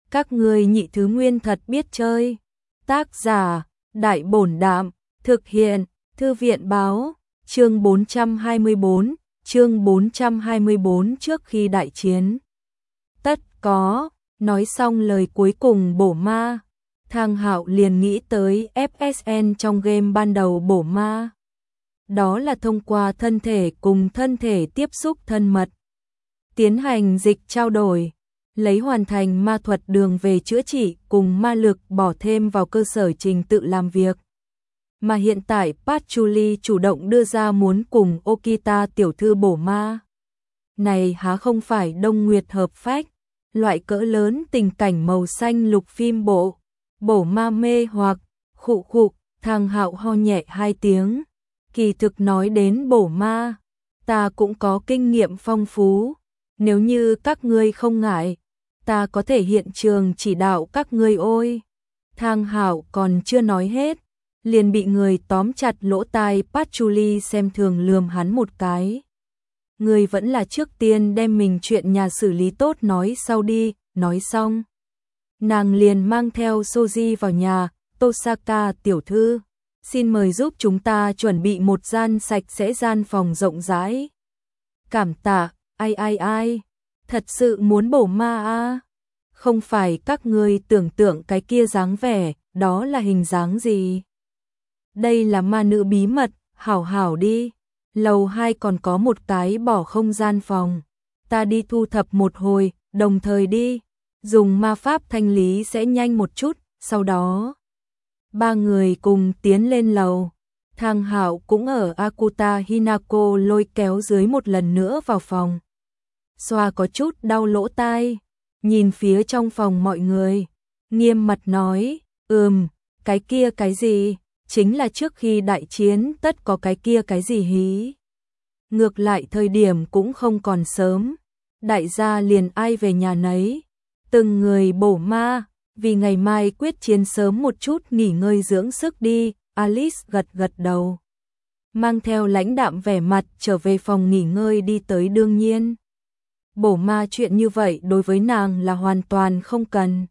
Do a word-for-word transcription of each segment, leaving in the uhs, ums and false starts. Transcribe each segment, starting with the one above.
Các ngươi nhị thứ nguyên thật biết chơi. Tác giả, Đại Bổn Đạm, thực hiện, Thư viện báo, chương bốn trăm hai mươi bốn, chương bốn trăm hai mươi bốn trước khi đại chiến. Tất có, nói xong lời cuối cùng bổ ma, Thang Hạo liền nghĩ tới ép ét en trong game ban đầu bổ ma. Đó là thông qua thân thể cùng thân thể tiếp xúc thân mật, tiến hành dịch trao đổi, lấy hoàn thành ma thuật đường về chữa trị cùng ma lực bỏ thêm vào cơ sở trình tự làm việc. Mà hiện tại Patchouli chủ động đưa ra muốn cùng Okita tiểu thư bổ ma. Này há không phải Đông Nguyệt hợp phách, loại cỡ lớn tình cảnh màu xanh lục phim bộ, bổ ma mê hoặc, khụ khụ, Thang Hạo ho nhẹ hai tiếng. Kỳ thực nói đến bổ ma, ta cũng có kinh nghiệm phong phú, nếu như các ngươi không ngại, ta có thể hiện trường chỉ đạo các ngươi ôi. Thang Hạo còn chưa nói hết, liền bị người tóm chặt lỗ tai. Patchouli xem thường lườm hắn một cái. Ngươi vẫn là trước tiên đem mình chuyện nhà xử lý tốt nói sau đi. Nói xong, nàng liền mang theo Soji vào nhà. Tosaka tiểu thư, xin mời giúp chúng ta chuẩn bị một gian sạch sẽ, gian phòng rộng rãi. Cảm tạ. Ai ai ai, thật sự muốn bổ ma à? Không phải các ngươi tưởng tượng cái kia dáng vẻ, đó là hình dáng gì? Đây là ma nữ bí mật, hảo hảo đi. Lầu hai còn có một cái bỏ không gian phòng, ta đi thu thập một hồi, đồng thời đi, dùng ma pháp thanh lý sẽ nhanh một chút. Sau đó, ba người cùng tiến lên lầu. Thang Hạo cũng ở Akuta Hinako lôi kéo dưới một lần nữa vào phòng. Xoa có chút đau lỗ tai, nhìn phía trong phòng mọi người, nghiêm mặt nói, ừm, cái kia cái gì, chính là trước khi đại chiến tất có cái kia cái gì hí. Ngược lại thời điểm cũng không còn sớm, đại gia liền ai về nhà nấy, từng người bổ ma, vì ngày mai quyết chiến sớm một chút nghỉ ngơi dưỡng sức đi. Alice gật gật đầu, mang theo lãnh đạm vẻ mặt trở về phòng nghỉ ngơi đi tới. Đương nhiên, bổ ma chuyện như vậy đối với nàng là hoàn toàn không cần.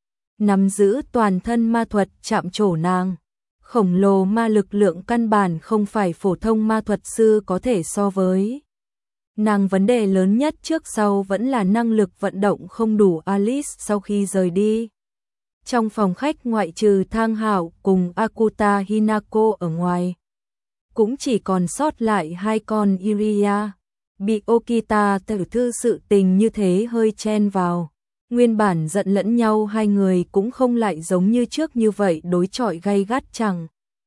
Nắm giữ toàn thân ma thuật chạm trổ nàng, khổng lồ ma lực lượng căn bản không phải phổ thông ma thuật sư có thể so với. Nàng vấn đề lớn nhất trước sau vẫn là năng lực vận động không đủ. Alice sau khi rời đi, trong phòng khách ngoại trừ Thang Hạo cùng Akuta Hinako ở ngoài, cũng chỉ còn sót lại hai con Iria. Bị Okita tiểu thư sự tình như thế hơi chen vào, nguyên bản giận lẫn nhau hai người cũng không lại giống như trước như vậy đối chọi gay gắt, chẳng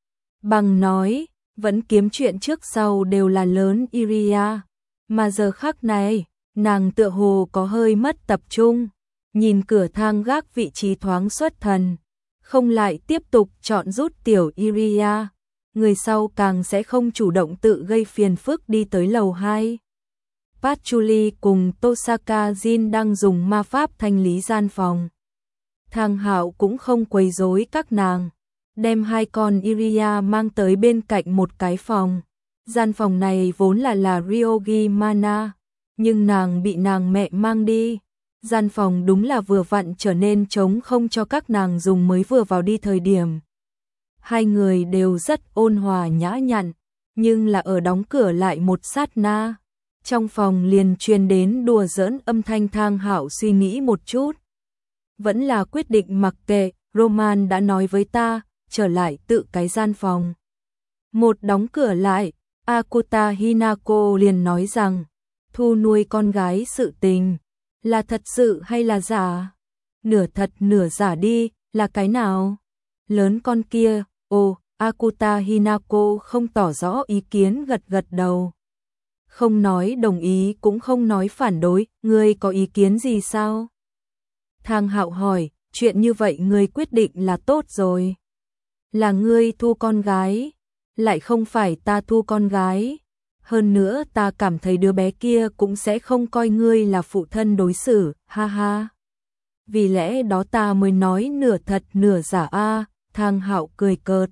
bằng nói vẫn kiếm chuyện trước sau đều là lớn Iria. Mà giờ khắc này, nàng tựa hồ có hơi mất tập trung, nhìn cửa thang gác vị trí thoáng xuất thần, không lại tiếp tục chọn rút tiểu Iria, người sau càng sẽ không chủ động tự gây phiền phức đi tới lầu hai. Patchouli cùng Tosaka Jin đang dùng ma pháp thanh lý gian phòng. Thang Hạo cũng không quấy rối các nàng, đem hai con Iria mang tới bên cạnh một cái phòng. Gian phòng này vốn là là Ryogi Mana, nhưng nàng bị nàng mẹ mang đi. Gian phòng đúng là vừa vặn trở nên trống không cho các nàng dùng. Mới vừa vào đi thời điểm, hai người đều rất ôn hòa nhã nhặn, nhưng là ở đóng cửa lại một sát na, trong phòng liền truyền đến đùa giỡn âm thanh. Thang Hạo suy nghĩ một chút, vẫn là quyết định mặc kệ. Roman đã nói với ta, trở lại tự cái gian phòng. Một đóng cửa lại, Akuta Hinako liền nói rằng, thu nuôi con gái sự tình, là thật sự hay là giả? Nửa thật nửa giả đi, là cái nào? Lớn con kia. Ồ, Akuta Hinako không tỏ rõ ý kiến, gật gật đầu. Không nói đồng ý cũng không nói phản đối. Ngươi có ý kiến gì sao? Thang Hạo hỏi, chuyện như vậy ngươi quyết định là tốt rồi. Là ngươi thu con gái, lại không phải ta thu con gái. Hơn nữa ta cảm thấy đứa bé kia cũng sẽ không coi ngươi là phụ thân đối xử, ha ha. Vì lẽ đó ta mới nói nửa thật nửa giả a. À, Thang Hạo cười cợt.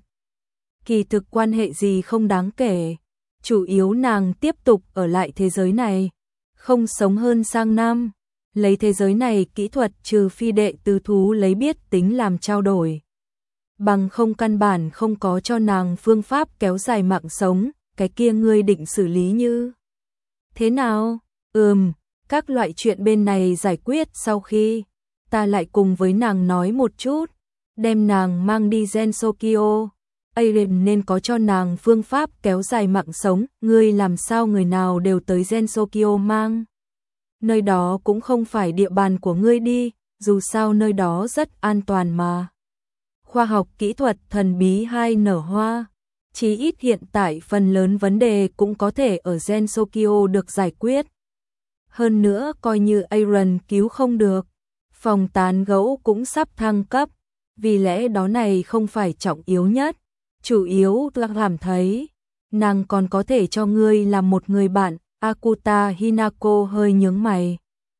Kỳ thực quan hệ gì không đáng kể, chủ yếu nàng tiếp tục ở lại thế giới này, không sống hơn sang năm, lấy thế giới này kỹ thuật trừ phi đệ tứ thú lấy biết tính làm trao đổi. Bằng không căn bản không có cho nàng phương pháp kéo dài mạng sống, cái kia ngươi định xử lý như thế nào? Ừm, các loại chuyện bên này giải quyết sau khi ta lại cùng với nàng nói một chút, đem nàng mang đi Gensokyo. Arim nên có cho nàng phương pháp kéo dài mạng sống, ngươi làm sao người nào đều tới Gensokyo mang. Nơi đó cũng không phải địa bàn của ngươi đi, dù sao nơi đó rất an toàn mà. Khoa học kỹ thuật thần bí hai nở hoa, chí ít hiện tại phần lớn vấn đề cũng có thể ở Gensokyo được giải quyết. Hơn nữa coi như Aaron cứu không được, phòng tán gẫu cũng sắp thăng cấp, vì lẽ đó này không phải trọng yếu nhất, chủ yếu là cảm thấy nàng còn có thể cho ngươi làm một người bạn. Akuta Hinako hơi nhướng mày.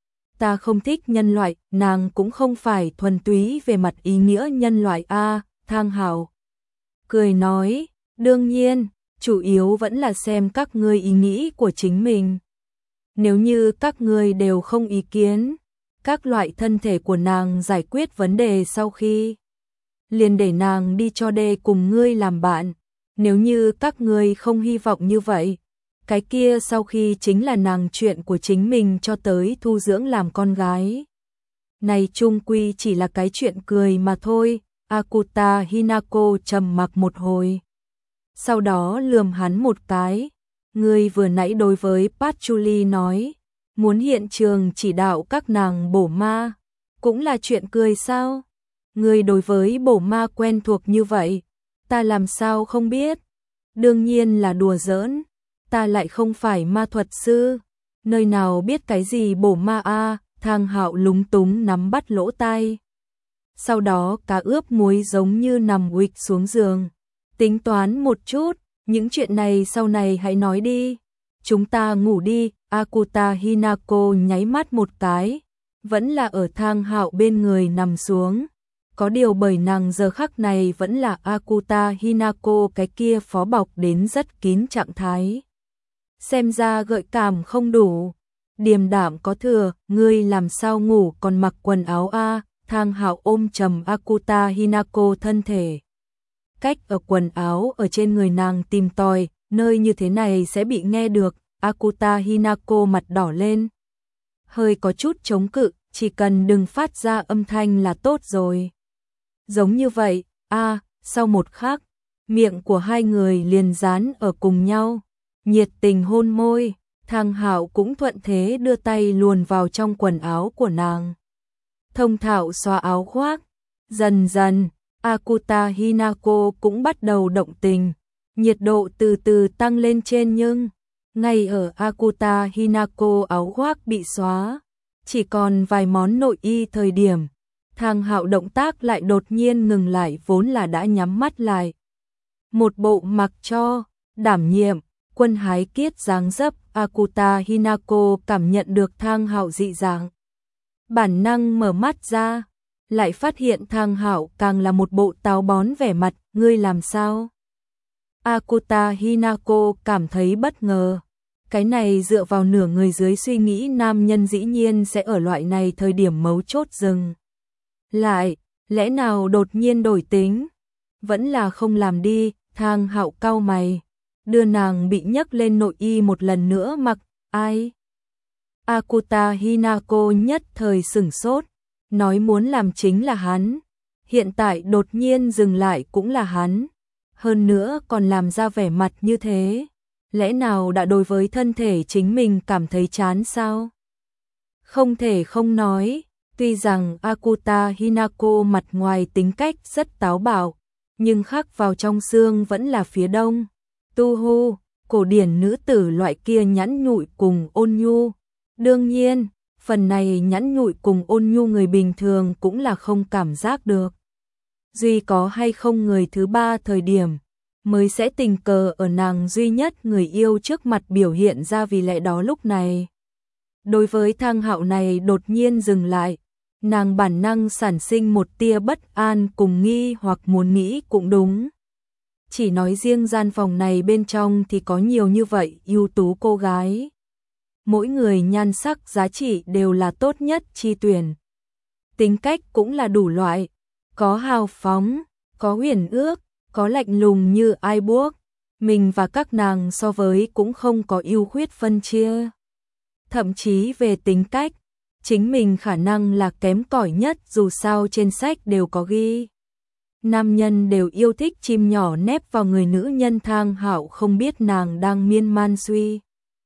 Ta không thích nhân loại, nàng cũng không phải thuần túy về mặt ý nghĩa nhân loại a. Thang Hạo cười nói, đương nhiên, chủ yếu vẫn là xem các ngươi ý nghĩ của chính mình. Nếu như các ngươi đều không ý kiến, các loại thân thể của nàng giải quyết vấn đề sau khi, liền để nàng đi cho đê cùng ngươi làm bạn. Nếu như các ngươi không hy vọng như vậy, cái kia sau khi chính là nàng chuyện của chính mình cho tới thu dưỡng làm con gái. Này chung quy chỉ là cái chuyện cười mà thôi. Akuta Hinako trầm mặc một hồi, sau đó lườm hắn một cái. Ngươi vừa nãy đối với Patchouli nói, muốn hiện trường chỉ đạo các nàng bổ ma, cũng là chuyện cười sao? Ngươi đối với bổ ma quen thuộc như vậy, ta làm sao không biết? Đương nhiên là đùa giỡn, ta lại không phải ma thuật sư, nơi nào biết cái gì bổ ma a. Thang Hạo lúng túng nắm bắt lỗ tai. Sau đó cá ướp muối giống như nằm uịch xuống giường, tính toán một chút, những chuyện này sau này hãy nói đi, chúng ta ngủ đi. Akuta Hinako nháy mắt một cái, vẫn là ở Thang Hạo bên người nằm xuống. Có điều bởi nàng giờ khắc này vẫn là Akuta Hinako cái kia phó bọc đến rất kín trạng thái. Xem ra gợi cảm không đủ, điềm đạm có thừa, ngươi làm sao ngủ còn mặc quần áo a? Thang Hạo ôm chầm Akuta Hinako thân thể, cách ở quần áo ở trên người nàng tìm tòi, nơi như thế này sẽ bị nghe được. Akuta Hinako mặt đỏ lên, hơi có chút chống cự, chỉ cần đừng phát ra âm thanh là tốt rồi. Giống như vậy, a. Sau một khắc, miệng của hai người liền dán ở cùng nhau, nhiệt tình hôn môi. Thang Hạo cũng thuận thế đưa tay luồn vào trong quần áo của nàng, thông thạo xóa áo khoác. Dần dần, Akuta Hinako cũng bắt đầu động tình, nhiệt độ từ từ tăng lên trên, nhưng ngay ở Akuta Hinako áo khoác bị xóa, chỉ còn vài món nội y thời điểm, Thang Hạo động tác lại đột nhiên ngừng lại, vốn là đã nhắm mắt lại. Một bộ mặc cho, đảm nhiệm, quân hái kiết dáng dấp. Akuta Hinako cảm nhận được Thang Hạo dị dạng, bản năng mở mắt ra, lại phát hiện Thang Hạo càng là một bộ táo bón vẻ mặt. Ngươi làm sao? Akuta Hinako cảm thấy bất ngờ, cái này dựa vào nửa người dưới suy nghĩ nam nhân dĩ nhiên sẽ ở loại này thời điểm mấu chốt dừng lại, lẽ nào đột nhiên đổi tính? Vẫn là không làm đi. Thang Hạo cau mày, đưa nàng bị nhấc lên nội y một lần nữa mặc. Ai? Akuta Hinako nhất thời sửng sốt, nói muốn làm chính là hắn, hiện tại đột nhiên dừng lại cũng là hắn, hơn nữa còn làm ra vẻ mặt như thế, lẽ nào đã đối với thân thể chính mình cảm thấy chán sao? Không thể không nói, tuy rằng Akuta Hinako mặt ngoài tính cách rất táo bạo, nhưng khắc vào trong xương vẫn là phía đông Tu Hu, cổ điển nữ tử loại kia nhẵn nhụi cùng ôn nhu. Đương nhiên, phần này nhẵn nhụi cùng ôn nhu người bình thường cũng là không cảm giác được. Duy có hay không người thứ ba thời điểm, mới sẽ tình cờ ở nàng duy nhất người yêu trước mặt biểu hiện ra, vì lẽ đó lúc này. Đối với Thang Hạo này đột nhiên dừng lại, nàng bản năng sản sinh một tia bất an cùng nghi hoặc muốn nghĩ cũng đúng. Chỉ nói riêng gian phòng này bên trong thì có nhiều như vậy ưu tú cô gái. mỗi người nhan sắc giá trị đều là tốt nhất chi tuyển. Tính cách cũng là đủ loại, có hào phóng, có huyền ước, có lạnh lùng như ai buốc. Mình và các nàng so với cũng không có ưu khuyết phân chia. Thậm chí về tính cách, chính mình khả năng là kém cỏi nhất, dù sao trên sách đều có ghi. Nam nhân đều yêu thích chim nhỏ nép vào người nữ nhân. Thang Hạo không biết nàng đang miên man suy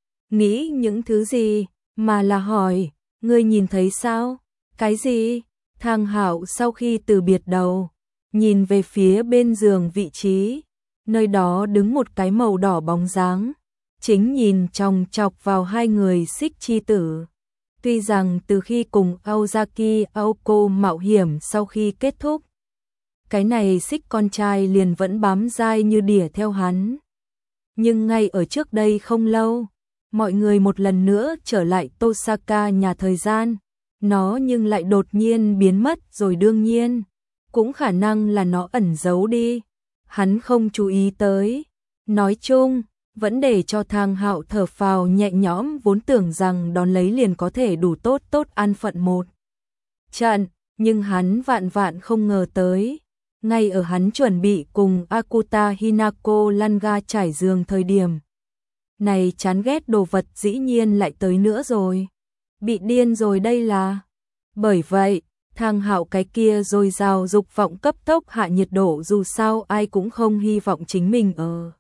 nghĩ những thứ gì, mà là hỏi, ngươi nhìn thấy sao? Cái gì? Thang Hạo sau khi từ biệt đầu, nhìn về phía bên giường vị trí, nơi đó đứng một cái màu đỏ bóng dáng, chính nhìn chòng chọc vào hai người xích chi tử. Tuy rằng từ khi cùng Aozaki Aoko mạo hiểm sau khi kết thúc, cái này xích con trai liền vẫn bám dai như đỉa theo hắn. Nhưng ngay ở trước đây không lâu, mọi người một lần nữa trở lại Tosaka nhà thời gian, nó nhưng lại đột nhiên biến mất rồi. Đương nhiên, cũng khả năng là nó ẩn giấu đi, hắn không chú ý tới. Nói chung, vẫn để cho Thang Hạo thở phào nhẹ nhõm, vốn tưởng rằng đón lấy liền có thể đủ tốt tốt an phận một trận, nhưng hắn vạn vạn không ngờ tới. Ngay ở hắn chuẩn bị cùng Akuta Hinako lăn ga trải giường thời điểm này, chán ghét đồ vật dĩ nhiên lại tới nữa rồi. Bị điên rồi đây là. Bởi vậy, Thang Hạo cái kia dồi dào dục vọng cấp tốc hạ nhiệt độ, dù sao ai cũng không hy vọng chính mình ở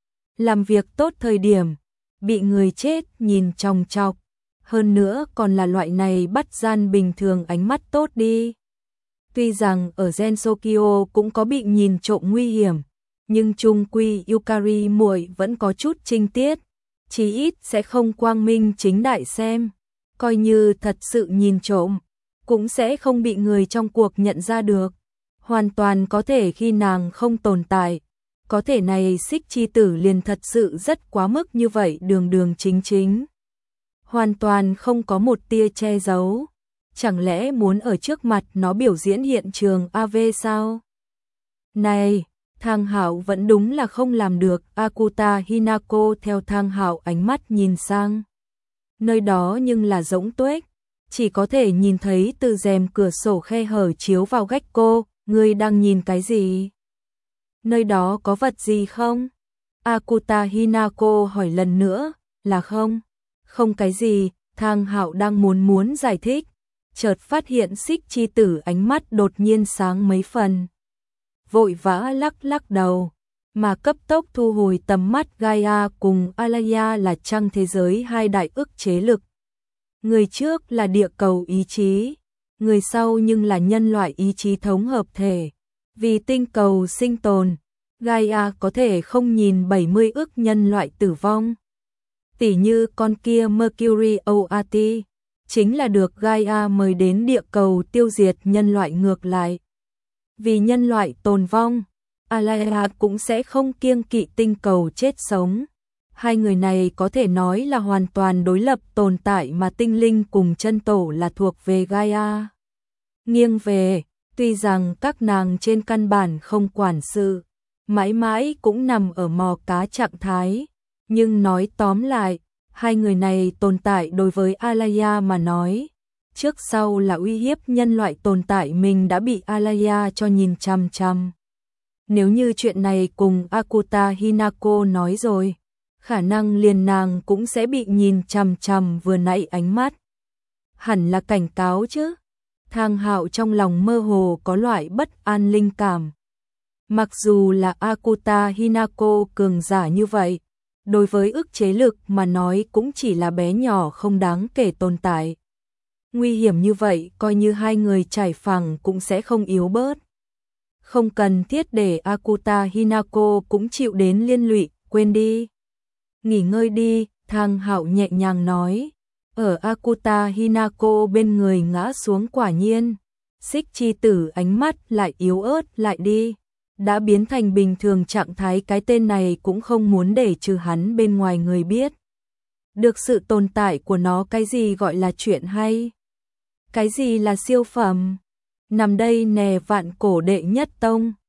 làm việc tốt thời điểm bị người chết nhìn chòng chọc, hơn nữa còn là loại này bắt gian bình thường ánh mắt tốt đi. Tuy rằng ở Gensokyo cũng có bị nhìn trộm nguy hiểm, nhưng chung quy Yukari muội vẫn có chút trinh tiết, chí ít sẽ không quang minh chính đại xem, coi như thật sự nhìn trộm, cũng sẽ không bị người trong cuộc nhận ra được. Hoàn toàn có thể khi nàng không tồn tại, có thể này xích chi tử liền thật sự rất quá mức như vậy, đường đường chính chính, hoàn toàn không có một tia che giấu. Chẳng lẽ muốn ở trước mặt nó biểu diễn hiện trường a vê sao? Này, Thang Hạo vẫn đúng là không làm được. Akuta Hinako theo Thang Hạo ánh mắt nhìn sang, nơi đó nhưng là rỗng tuếch, chỉ có thể nhìn thấy từ rèm cửa sổ khe hở chiếu vào gách. Cô, ngươi đang nhìn cái gì? Nơi đó có vật gì không? Akuta Hinako hỏi lần nữa. Là không? Không cái gì. Thang Hạo đang muốn muốn giải thích, chợt phát hiện xích chi tử ánh mắt đột nhiên sáng mấy phần, vội vã lắc lắc đầu, mà cấp tốc thu hồi tầm mắt. Gaia cùng Alaya là trăng thế giới hai đại ức chế lực. Người trước là địa cầu ý chí, người sau nhưng là nhân loại ý chí thống hợp thể. Vì tinh cầu sinh tồn, Gaia có thể không nhìn bảy mươi ức nhân loại tử vong. Tỉ như con kia Mercury o a tê, chính là được Gaia mời đến địa cầu tiêu diệt nhân loại. Ngược lại, vì nhân loại tồn vong, Alaya cũng sẽ không kiêng kỵ tinh cầu chết sống. Hai người này có thể nói là hoàn toàn đối lập tồn tại, mà tinh linh cùng chân tổ là thuộc về Gaia nghiêng về. Tuy rằng các nàng trên căn bản không quản sự, mãi mãi cũng nằm ở mò cá trạng thái, nhưng nói tóm lại, hai người này tồn tại đối với Alaya mà nói, trước sau là uy hiếp nhân loại tồn tại. Mình đã bị Alaya cho nhìn chằm chằm. Nếu như chuyện này cùng Akuta Hinako nói rồi, khả năng liền nàng cũng sẽ bị nhìn chằm chằm. Vừa nãy ánh mắt hẳn là cảnh cáo chứ. Thang Hạo trong lòng mơ hồ có loại bất an linh cảm. Mặc dù là Akuta Hinako cường giả như vậy, đối với ức chế lực mà nói cũng chỉ là bé nhỏ không đáng kể tồn tại. Nguy hiểm như vậy, coi như hai người trải phẳng cũng sẽ không yếu bớt. Không cần thiết để Akuta Hinako cũng chịu đến liên lụy, quên đi. Nghỉ ngơi đi, Thang Hạo nhẹ nhàng nói. Ở Akuta Hinako bên người ngã xuống. Quả nhiên, xích chi tử ánh mắt lại yếu ớt lại đi, đã biến thành bình thường trạng thái. Cái tên này cũng không muốn để trừ hắn bên ngoài người biết được sự tồn tại của nó. Cái gì gọi là chuyện hay? Cái gì là siêu phẩm? Nằm đây nè, vạn cổ đệ nhất tông.